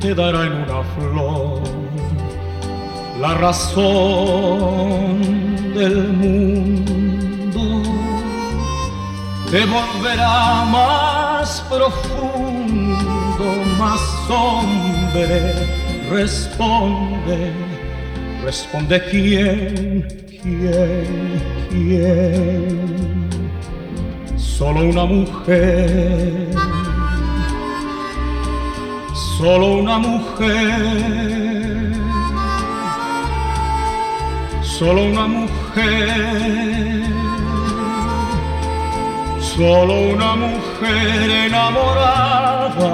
te dará en una flor la razón del mundo, te volverá más profundo, más hombre. Responde, responde quién. Solo una mujer, solo una mujer, solo una mujer, solo una mujer enamorada,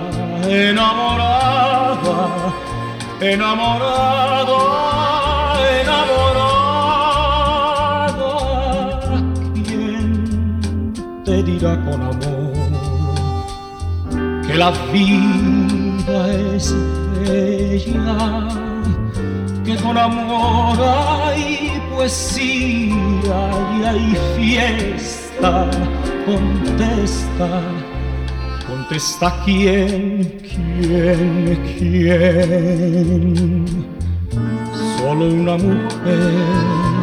enamorada, enamorada, enamorada. ¿Quién te dirá con amor que la vida es bella? Que con amor hay poesía y hay fiesta. Contesta, contesta quién. Solo una mujer,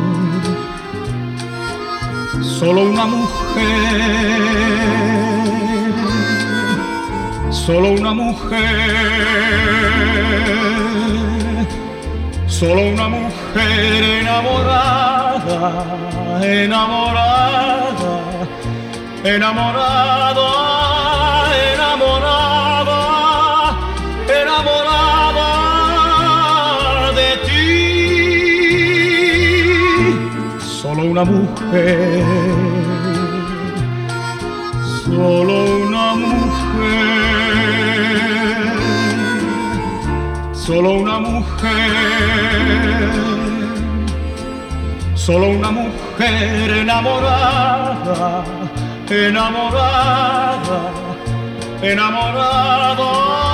solo una mujer, solo una mujer, solo una mujer enamorada, enamorada, enamorada, enamorada, enamorada de ti. Solo una mujer, solo una mujer, solo una mujer, solo una mujer enamorada, enamorada, enamorada.